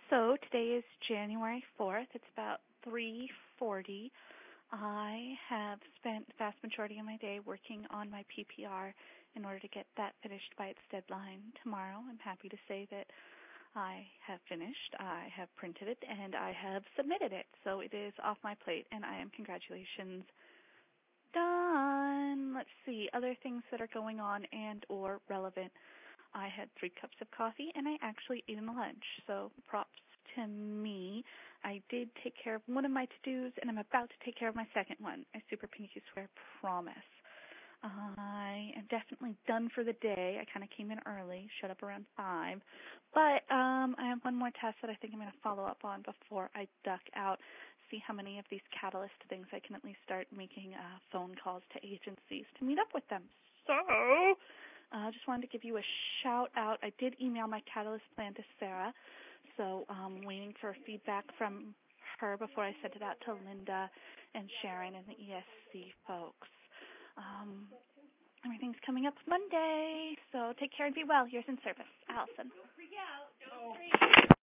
So today is January 4th. It's about 3:40. I have spent the vast majority of my day working on my PPR in order to get that finished by its deadline tomorrow. I'm happy to say that I have finished, I have printed it, and I have submitted it. So it is off my plate, and I am, congratulations, done. Let's see, other things that are going on and or relevant. I had 3 cups of coffee, and I actually ate a lunch, so props to me. I did take care of one of my to-dos, and I'm about to take care of my second one. I super pinky swear promise. I am definitely done for the day. I kind of came in early, showed up around 5. But I have one more test that I think I'm going to follow up on before I duck out, see how many of these Catalyst things I can at least start making phone calls to agencies to meet up with them. So I just wanted to give you a shout out. I did email my Catalyst plan to Sarah, so I'm waiting for feedback from her before I send it out to Linda and Sharon and the ESC folks. Everything's coming up Monday, so take care and be well. Yours in service, Allison.